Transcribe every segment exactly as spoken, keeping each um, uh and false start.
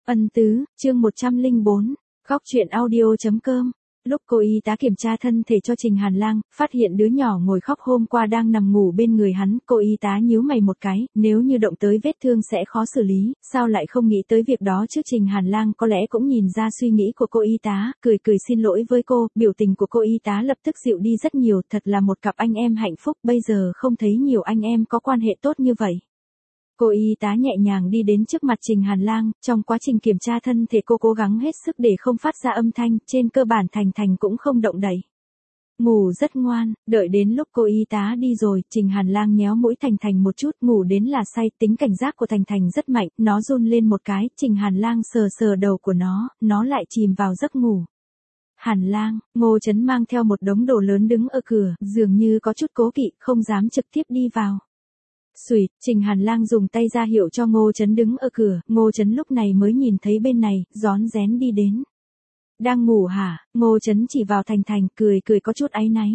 Ân tứ, chương một trăm lẻ bốn, góc truyện audio.com. Lúc cô y tá kiểm tra thân thể cho Trình Hàn Lang, phát hiện đứa nhỏ ngồi khóc hôm qua đang nằm ngủ bên người hắn, cô y tá nhíu mày một cái, nếu như động tới vết thương sẽ khó xử lý, sao lại không nghĩ tới việc đó chứ? Trình Hàn Lang có lẽ cũng nhìn ra suy nghĩ của cô y tá, cười cười xin lỗi với cô, biểu tình của cô y tá lập tức dịu đi rất nhiều, thật là một cặp anh em hạnh phúc, bây giờ không thấy nhiều anh em có quan hệ tốt như vậy. Cô y tá nhẹ nhàng đi đến trước mặt Trình Hàn Lang, trong quá trình kiểm tra thân thể cô cố gắng hết sức để không phát ra âm thanh, trên cơ bản Thành Thành cũng không động đậy. Ngủ rất ngoan, đợi đến lúc cô y tá đi rồi, Trình Hàn Lang nhéo mũi Thành Thành một chút, ngủ đến là say, tính cảnh giác của Thành Thành rất mạnh, nó run lên một cái, Trình Hàn Lang sờ sờ đầu của nó, nó lại chìm vào giấc ngủ. Hàn Lang, Ngô Chấn mang theo một đống đồ lớn đứng ở cửa, dường như có chút cố kỵ, không dám trực tiếp đi vào. Xùi, Trình Hàn Lang dùng tay ra hiệu cho Ngô Chấn đứng ở cửa, Ngô Chấn lúc này mới nhìn thấy bên này, rón rén đi đến. Đang ngủ hả? Ngô Chấn chỉ vào Thành Thành, cười cười có chút áy náy.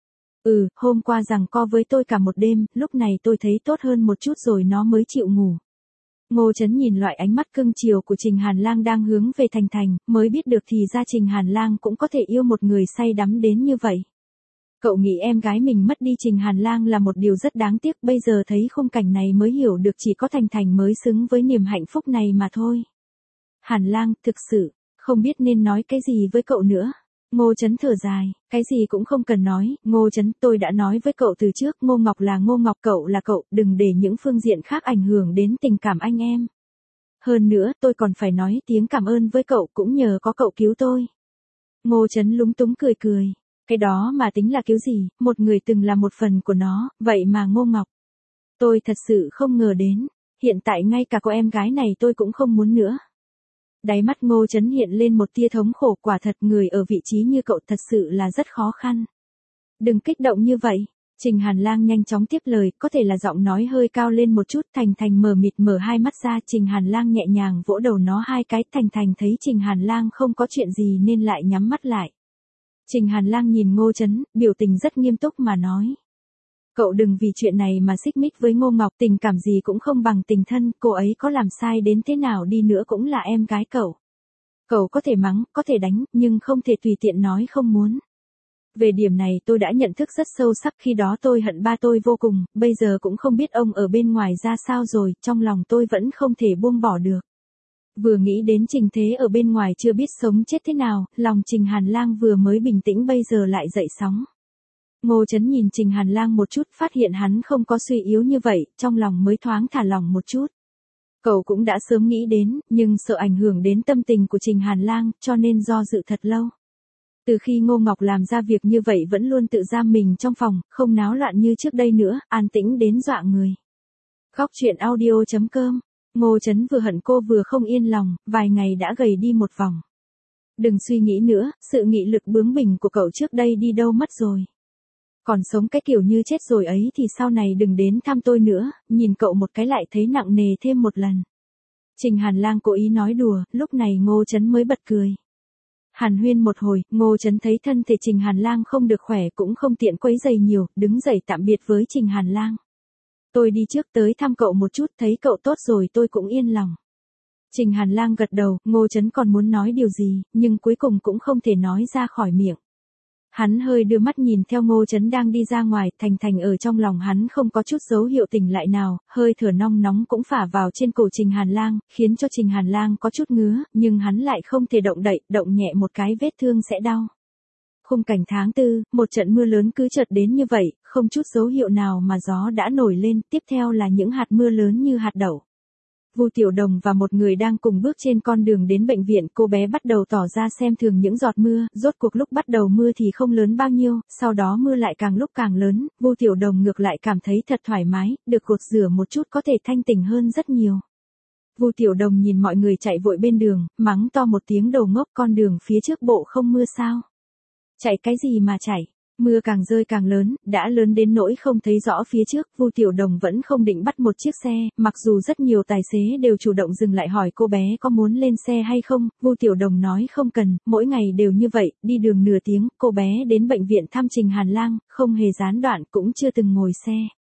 Ừ, hôm qua giằng co với tôi cả một đêm, lúc này tôi thấy tốt hơn một chút rồi nó mới chịu ngủ. Ngô Chấn nhìn loại ánh mắt cưng chiều của Trình Hàn Lang đang hướng về Thành Thành, mới biết được thì ra Trình Hàn Lang cũng có thể yêu một người say đắm đến như vậy. Cậu nghĩ em gái mình mất đi Trình Hàn Lang là một điều rất đáng tiếc, bây giờ thấy khung cảnh này mới hiểu được chỉ có Thành Thành mới xứng với niềm hạnh phúc này mà thôi. Hàn Lang, thực sự, không biết nên nói cái gì với cậu nữa. Ngô Chấn thở dài, cái gì cũng không cần nói, Ngô Chấn, tôi đã nói với cậu từ trước, Ngô Ngọc là Ngô Ngọc, cậu là cậu, đừng để những phương diện khác ảnh hưởng đến tình cảm anh em. Hơn nữa, tôi còn phải nói tiếng cảm ơn với cậu, cũng nhờ có cậu cứu tôi. Ngô Chấn lúng túng cười cười. Cái đó mà tính là cứu gì, một người từng là một phần của nó, vậy mà Ngô Ngọc. Tôi thật sự không ngờ đến, hiện tại ngay cả cô em gái này tôi cũng không muốn nữa. Đáy mắt Ngô Chấn hiện lên một tia thống khổ, quả thật người ở vị trí như cậu thật sự là rất khó khăn. Đừng kích động như vậy, Trình Hàn Lang nhanh chóng tiếp lời, có thể là giọng nói hơi cao lên một chút, Thành Thành mờ mịt mở hai mắt ra, Trình Hàn Lang nhẹ nhàng vỗ đầu nó hai cái, Thành Thành thấy Trình Hàn Lang không có chuyện gì nên lại nhắm mắt lại. Trình Hàn Lang nhìn Ngô Chấn, biểu tình rất nghiêm túc mà nói. Cậu đừng vì chuyện này mà xích mích với Ngô Ngọc, tình cảm gì cũng không bằng tình thân, cô ấy có làm sai đến thế nào đi nữa cũng là em gái cậu. Cậu có thể mắng, có thể đánh, nhưng không thể tùy tiện nói không muốn. Về điểm này tôi đã nhận thức rất sâu sắc, khi đó tôi hận ba tôi vô cùng, bây giờ cũng không biết ông ở bên ngoài ra sao rồi, trong lòng tôi vẫn không thể buông bỏ được. Vừa nghĩ đến Trình Thế ở bên ngoài chưa biết sống chết thế nào, lòng Trình Hàn Lang vừa mới bình tĩnh bây giờ lại dậy sóng. Ngô Chấn nhìn Trình Hàn Lang một chút, phát hiện hắn không có suy yếu như vậy, trong lòng mới thoáng thả lỏng một chút. Cậu cũng đã sớm nghĩ đến, nhưng sợ ảnh hưởng đến tâm tình của Trình Hàn Lang, cho nên do dự thật lâu. Từ khi Ngô Ngọc làm ra việc như vậy vẫn luôn tự giam mình trong phòng, không náo loạn như trước đây nữa, an tĩnh đến dọa người. Góc truyện audio.com. Ngô Chấn vừa hận cô vừa không yên lòng, vài ngày đã gầy đi một vòng. Đừng suy nghĩ nữa, sự nghị lực bướng bỉnh của cậu trước đây đi đâu mất rồi. Còn sống cái kiểu như chết rồi ấy thì sau này đừng đến thăm tôi nữa, nhìn cậu một cái lại thấy nặng nề thêm một lần. Trình Hàn Lang cố ý nói đùa, lúc này Ngô Chấn mới bật cười. Hàn huyên một hồi, Ngô Chấn thấy thân thể Trình Hàn Lang không được khỏe cũng không tiện quấy giày nhiều, đứng dậy tạm biệt với Trình Hàn Lang. Tôi đi trước tới thăm cậu một chút, thấy cậu tốt rồi tôi cũng yên lòng. Trình Hàn Lang gật đầu, Ngô Chấn còn muốn nói điều gì, nhưng cuối cùng cũng không thể nói ra khỏi miệng. Hắn hơi đưa mắt nhìn theo Ngô Chấn đang đi ra ngoài, Thành Thành ở trong lòng hắn không có chút dấu hiệu tỉnh lại nào, hơi thở nong nóng cũng phả vào trên cổ Trình Hàn Lang, khiến cho Trình Hàn Lang có chút ngứa, nhưng hắn lại không thể động đậy, động nhẹ một cái vết thương sẽ đau. Khung cảnh tháng tư, một trận mưa lớn cứ chợt đến như vậy, không chút dấu hiệu nào mà gió đã nổi lên, tiếp theo là những hạt mưa lớn như hạt đậu. Vu Tiểu Đồng và một người đang cùng bước trên con đường đến bệnh viện, cô bé bắt đầu tỏ ra xem thường những giọt mưa, rốt cuộc lúc bắt đầu mưa thì không lớn bao nhiêu, sau đó mưa lại càng lúc càng lớn, Vu Tiểu Đồng ngược lại cảm thấy thật thoải mái, được gột rửa một chút có thể thanh tỉnh hơn rất nhiều. Vu Tiểu Đồng nhìn mọi người chạy vội bên đường, mắng to một tiếng đồ ngốc, con đường phía trước bộ không mưa sao? Chạy cái gì mà chạy? Mưa càng rơi càng lớn, đã lớn đến nỗi không thấy rõ phía trước, Vu Tiểu Đồng vẫn không định bắt một chiếc xe, mặc dù rất nhiều tài xế đều chủ động dừng lại hỏi cô bé có muốn lên xe hay không, Vu Tiểu Đồng nói không cần, mỗi ngày đều như vậy, đi đường nửa tiếng, cô bé đến bệnh viện thăm Trình Hàn Lang, không hề gián đoạn cũng chưa từng ngồi xe.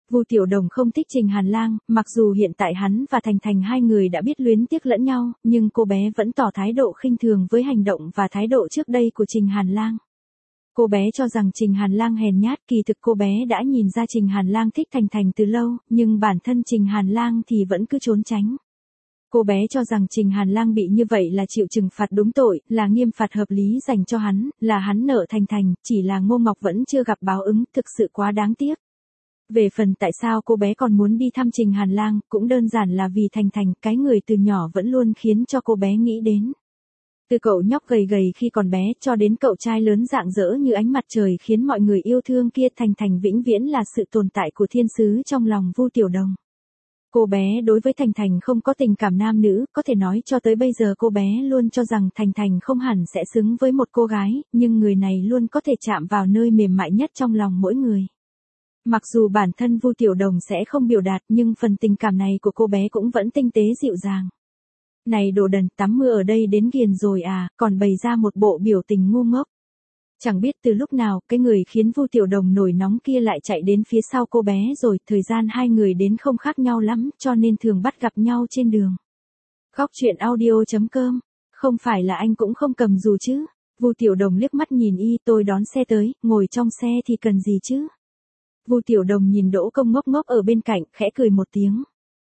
Vu Tiểu Đồng không thích Trình Hàn Lang, mặc dù hiện tại hắn và Thành Thành hai người đã biết luyến tiếc lẫn nhau, nhưng cô bé vẫn tỏ thái độ khinh thường với hành động và thái độ trước đây của Trình Hàn Lang. Cô bé cho rằng Trình Hàn Lang hèn nhát, kỳ thực cô bé đã nhìn ra Trình Hàn Lang thích Thành Thành từ lâu, nhưng bản thân Trình Hàn Lang thì vẫn cứ trốn tránh. Cô bé cho rằng Trình Hàn Lang bị như vậy là chịu trừng phạt đúng tội, là nghiêm phạt hợp lý dành cho hắn, là hắn nợ Thành Thành, chỉ là Ngô Ngọc vẫn chưa gặp báo ứng, thực sự quá đáng tiếc. Về phần tại sao cô bé còn muốn đi thăm Trình Hàn Lang, cũng đơn giản là vì Thành Thành, cái người từ nhỏ vẫn luôn khiến cho cô bé nghĩ đến. Từ cậu nhóc gầy gầy khi còn bé cho đến cậu trai lớn rạng rỡ như ánh mặt trời khiến mọi người yêu thương kia, Thành Thành vĩnh viễn là sự tồn tại của thiên sứ trong lòng Vu Tiểu Đồng. Cô bé đối với Thành Thành không có tình cảm nam nữ, có thể nói cho tới bây giờ cô bé luôn cho rằng Thành Thành không hẳn sẽ xứng với một cô gái, nhưng người này luôn có thể chạm vào nơi mềm mại nhất trong lòng mỗi người. Mặc dù bản thân Vu Tiểu Đồng sẽ không biểu đạt, nhưng phần tình cảm này của cô bé cũng vẫn tinh tế dịu dàng. Này đồ đần, tắm mưa ở đây đến ghiền rồi à, còn bày ra một bộ biểu tình ngu ngốc. Chẳng biết từ lúc nào, cái người khiến Vu Tiểu Đồng nổi nóng kia lại chạy đến phía sau cô bé rồi, thời gian hai người đến không khác nhau lắm, cho nên thường bắt gặp nhau trên đường. Góc truyện audio chấm com, không phải là anh cũng không cầm dù chứ? Vu Tiểu Đồng liếc mắt nhìn y, tôi đón xe tới, ngồi trong xe thì cần gì chứ? Vu Tiểu Đồng nhìn Đỗ Công ngốc ngốc ở bên cạnh, khẽ cười một tiếng.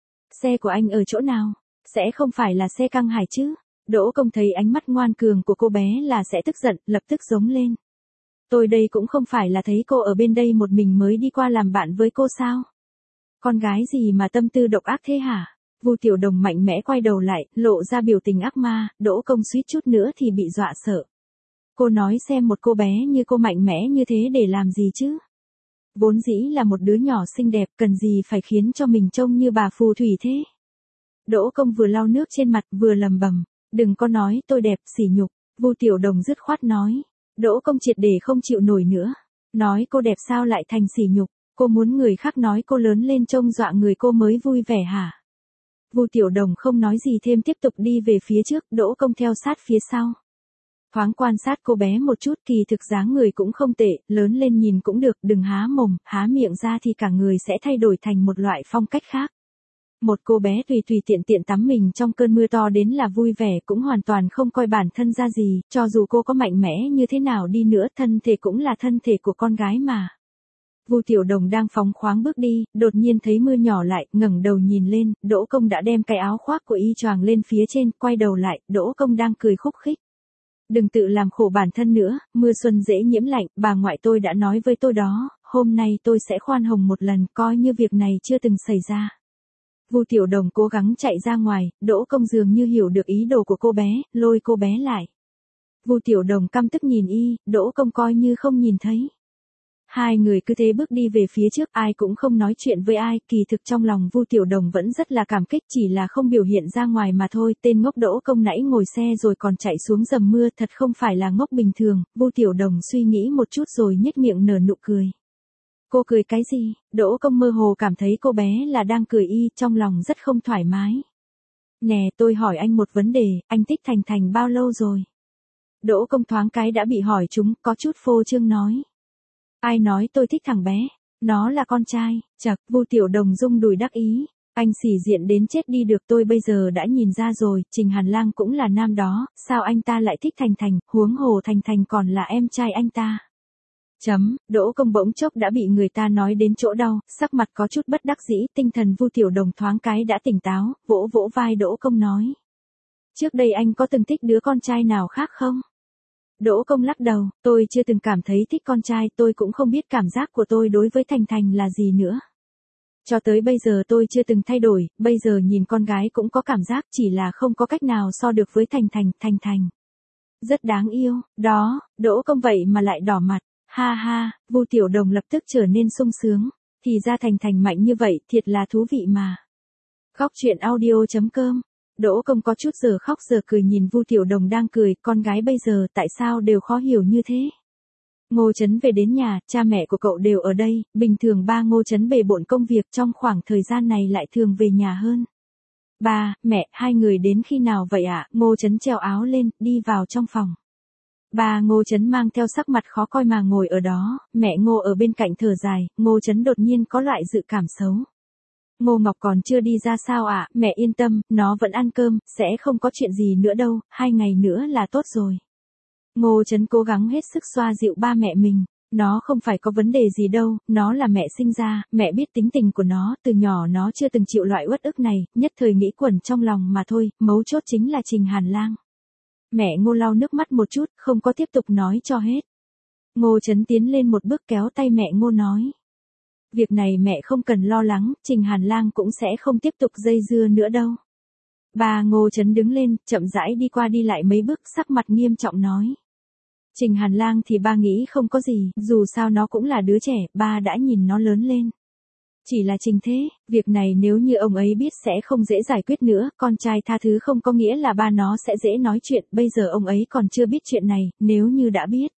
Xe của anh ở chỗ nào? Sẽ không phải là xe Căng Hải chứ? Đỗ Công thấy ánh mắt ngoan cường của cô bé là sẽ tức giận, lập tức giống lên. Tôi đây cũng không phải là thấy cô ở bên đây một mình mới đi qua làm bạn với cô sao? Con gái gì mà tâm tư độc ác thế hả? Vu Tiểu Đồng mạnh mẽ quay đầu lại, lộ ra biểu tình ác ma, Đỗ Công suýt chút nữa thì bị dọa sợ. Cô nói xem một cô bé như cô mạnh mẽ như thế để làm gì chứ? Vốn dĩ là một đứa nhỏ xinh đẹp, cần gì phải khiến cho mình trông như bà phù thủy thế? Đỗ Công vừa lau nước trên mặt vừa lầm bầm, đừng có nói tôi đẹp, sỉ nhục. Vu Tiểu Đồng dứt khoát nói. Đỗ Công triệt để không chịu nổi nữa. Nói cô đẹp sao lại thành sỉ nhục, cô muốn người khác nói cô lớn lên trông dọa người cô mới vui vẻ hả? Vu Tiểu Đồng không nói gì thêm, tiếp tục đi về phía trước, Đỗ Công theo sát phía sau. Thoáng quan sát cô bé một chút, kỳ thực dáng người cũng không tệ, lớn lên nhìn cũng được, đừng há mồm, há miệng ra thì cả người sẽ thay đổi thành một loại phong cách khác. Một cô bé tùy tùy tiện tiện tắm mình trong cơn mưa to đến là vui vẻ, cũng hoàn toàn không coi bản thân ra gì, cho dù cô có mạnh mẽ như thế nào đi nữa, thân thể cũng là thân thể của con gái mà. Vu Tiểu Đồng đang phóng khoáng bước đi, đột nhiên thấy mưa nhỏ lại, ngẩng đầu nhìn lên, Đỗ Công đã đem cái áo khoác của y choàng lên phía trên, quay đầu lại, Đỗ Công đang cười khúc khích. Đừng tự làm khổ bản thân nữa, mưa xuân dễ nhiễm lạnh, bà ngoại tôi đã nói với tôi đó, hôm nay tôi sẽ khoan hồng một lần, coi như việc này chưa từng xảy ra. Vu Tiểu Đồng cố gắng chạy ra ngoài, Đỗ Công dường như hiểu được ý đồ của cô bé, lôi cô bé lại. Vu Tiểu Đồng căm tức nhìn y, Đỗ Công coi như không nhìn thấy. Hai người cứ thế bước đi về phía trước, ai cũng không nói chuyện với ai, kỳ thực trong lòng Vu Tiểu Đồng vẫn rất là cảm kích, chỉ là không biểu hiện ra ngoài mà thôi. Tên ngốc Đỗ Công nãy ngồi xe rồi còn chạy xuống dầm mưa, thật không phải là ngốc bình thường. Vu Tiểu Đồng suy nghĩ một chút rồi nhếch miệng nở nụ cười. Cô cười cái gì? Đỗ Công mơ hồ cảm thấy cô bé là đang cười y, trong lòng rất không thoải mái. Nè, tôi hỏi anh một vấn đề, anh thích Thành Thành bao lâu rồi? Đỗ Công thoáng cái đã bị hỏi chúng, có chút phô trương nói. Ai nói tôi thích thằng bé? Nó là con trai. Chậc, Vu Tiểu Đồng rung đùi đắc ý. Anh xỉ diện đến chết đi được, tôi bây giờ đã nhìn ra rồi, Trình Hàn Lang cũng là nam đó, sao anh ta lại thích Thành Thành, huống hồ Thành Thành còn là em trai anh ta. Chấm, Đỗ Công bỗng chốc đã bị người ta nói đến chỗ đau, sắc mặt có chút bất đắc dĩ, tinh thần Vu Tiểu Đồng thoáng cái đã tỉnh táo, vỗ vỗ vai Đỗ Công nói. Trước đây anh có từng thích đứa con trai nào khác không? Đỗ Công lắc đầu, tôi chưa từng cảm thấy thích con trai, tôi cũng không biết cảm giác của tôi đối với Thành Thành là gì nữa. Cho tới bây giờ tôi chưa từng thay đổi, bây giờ nhìn con gái cũng có cảm giác, chỉ là không có cách nào so được với Thành Thành, Thành Thành. Rất đáng yêu, đó, Đỗ Công vậy mà lại đỏ mặt, ha ha, Vu Tiểu Đồng lập tức trở nên sung sướng, thì ra Thành Thành mạnh như vậy, thiệt là thú vị mà. Góc truyện audio chấm com. Đỗ Công có chút giờ khóc giờ cười nhìn Vu Tiểu Đồng đang cười, con gái bây giờ tại sao đều khó hiểu như thế. Ngô Chấn về đến nhà, cha mẹ của cậu đều ở đây, bình thường ba Ngô Chấn bề bộn công việc, trong khoảng thời gian này lại thường về nhà hơn. Ba, mẹ, hai người đến khi nào vậy ạ? Ngô Chấn treo áo lên, đi vào trong phòng. Ba Ngô Chấn mang theo sắc mặt khó coi mà ngồi ở đó, mẹ Ngô ở bên cạnh thở dài, Ngô Chấn đột nhiên có loại dự cảm xấu. Ngô Ngọc còn chưa đi ra sao ạ, à? Mẹ yên tâm, nó vẫn ăn cơm, sẽ không có chuyện gì nữa đâu, hai ngày nữa là tốt rồi. Ngô Chấn cố gắng hết sức xoa dịu ba mẹ mình. Nó không phải có vấn đề gì đâu, nó là mẹ sinh ra, mẹ biết tính tình của nó, từ nhỏ nó chưa từng chịu loại uất ức này, nhất thời nghĩ quẩn trong lòng mà thôi, mấu chốt chính là Trình Hàn Lang. Mẹ Ngô lau nước mắt một chút, không có tiếp tục nói cho hết. Ngô Chấn tiến lên một bước kéo tay mẹ Ngô nói. Việc này mẹ không cần lo lắng, Trình Hàn Lang cũng sẽ không tiếp tục dây dưa nữa đâu. Ba Ngô Chấn đứng lên, chậm rãi đi qua đi lại mấy bước, sắc mặt nghiêm trọng nói. Trình Hàn Lang thì ba nghĩ không có gì, dù sao nó cũng là đứa trẻ, ba đã nhìn nó lớn lên. Chỉ là Trình Thế, việc này nếu như ông ấy biết sẽ không dễ giải quyết nữa, con trai tha thứ không có nghĩa là ba nó sẽ dễ nói chuyện, bây giờ ông ấy còn chưa biết chuyện này, nếu như đã biết,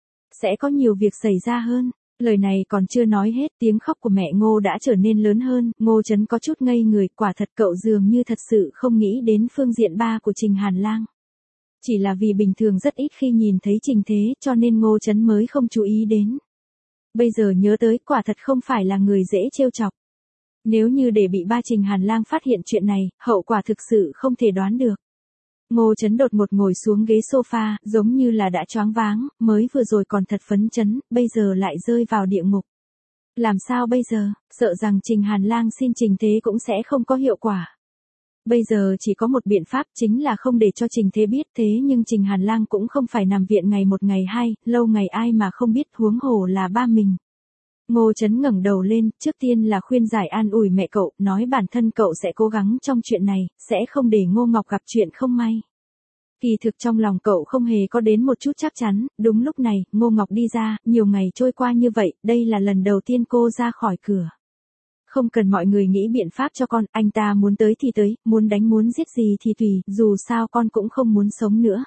sẽ có nhiều việc xảy ra hơn. Lời này còn chưa nói hết, tiếng khóc của mẹ Ngô đã trở nên lớn hơn, Ngô Chấn có chút ngây người, quả thật cậu dường như thật sự không nghĩ đến phương diện ba của Trình Hàn Lang. Chỉ là vì bình thường rất ít khi nhìn thấy Trình Thế cho nên Ngô Chấn mới không chú ý đến. Bây giờ nhớ tới quả thật không phải là người dễ trêu chọc. Nếu như để bị ba Trình Hàn Lang phát hiện chuyện này, hậu quả thực sự không thể đoán được. Ngô Chấn đột ngột ngồi xuống ghế sofa, giống như là đã choáng váng, mới vừa rồi còn thật phấn chấn, bây giờ lại rơi vào địa ngục. Làm sao bây giờ, sợ rằng Trình Hàn Lang xin Trình Thế cũng sẽ không có hiệu quả. Bây giờ chỉ có một biện pháp chính là không để cho Trình Thế biết, thế nhưng Trình Hàn Lang cũng không phải nằm viện ngày một ngày hai, lâu ngày ai mà không biết, huống hồ là ba mình. Ngô Chấn ngẩng đầu lên, trước tiên là khuyên giải an ủi mẹ cậu, nói bản thân cậu sẽ cố gắng trong chuyện này, sẽ không để Ngô Ngọc gặp chuyện không may. Kỳ thực trong lòng cậu không hề có đến một chút chắc chắn, đúng lúc này, Ngô Ngọc đi ra, nhiều ngày trôi qua như vậy, đây là lần đầu tiên cô ra khỏi cửa. Không cần mọi người nghĩ biện pháp cho con, anh ta muốn tới thì tới, muốn đánh muốn giết gì thì tùy, dù sao con cũng không muốn sống nữa.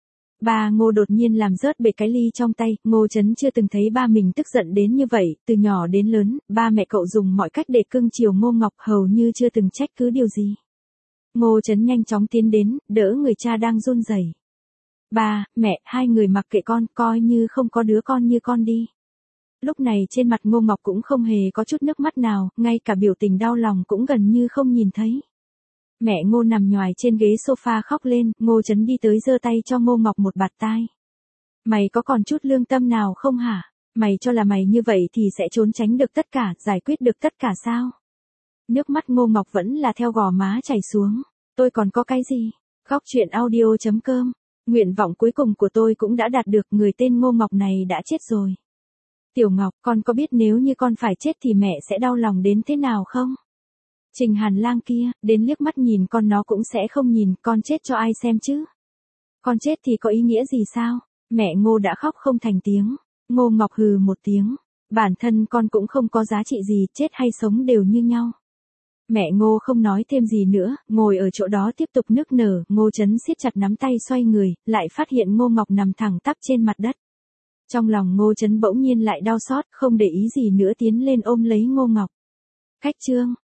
Ba Ngô đột nhiên làm rớt bể cái ly trong tay, Ngô Chấn chưa từng thấy ba mình tức giận đến như vậy, từ nhỏ đến lớn, ba mẹ cậu dùng mọi cách để cưng chiều Ngô Ngọc hầu như chưa từng trách cứ điều gì. Ngô Chấn nhanh chóng tiến đến, đỡ người cha đang run rẩy. Ba, mẹ, hai người mặc kệ con, coi như không có đứa con như con đi. Lúc này trên mặt Ngô Ngọc cũng không hề có chút nước mắt nào, ngay cả biểu tình đau lòng cũng gần như không nhìn thấy. Mẹ Ngô nằm nhoài trên ghế sofa khóc lên, Ngô Chấn đi tới giơ tay cho Ngô Ngọc một bạt tai. Mày có còn chút lương tâm nào không hả? Mày cho là mày như vậy thì sẽ trốn tránh được tất cả, giải quyết được tất cả sao? Nước mắt Ngô Ngọc vẫn là theo gò má chảy xuống. Tôi còn có cái gì? Góc truyện audio chấm com. Nguyện vọng cuối cùng của tôi cũng đã đạt được, người tên Ngô Ngọc này đã chết rồi. Tiểu Ngọc, con có biết nếu như con phải chết thì mẹ sẽ đau lòng đến thế nào không? Trình Hàn Lang kia, đến liếc mắt nhìn con nó cũng sẽ không nhìn, con chết cho ai xem chứ? Con chết thì có ý nghĩa gì sao? Mẹ Ngô đã khóc không thành tiếng. Ngô Ngọc hừ một tiếng. Bản thân con cũng không có giá trị gì, chết hay sống đều như nhau. Mẹ Ngô không nói thêm gì nữa, ngồi ở chỗ đó tiếp tục nức nở, Ngô Chấn siết chặt nắm tay xoay người, lại phát hiện Ngô Ngọc nằm thẳng tắp trên mặt đất. Trong lòng Ngô Chấn bỗng nhiên lại đau xót, không để ý gì nữa tiến lên ôm lấy Ngô Ngọc. Khách trương,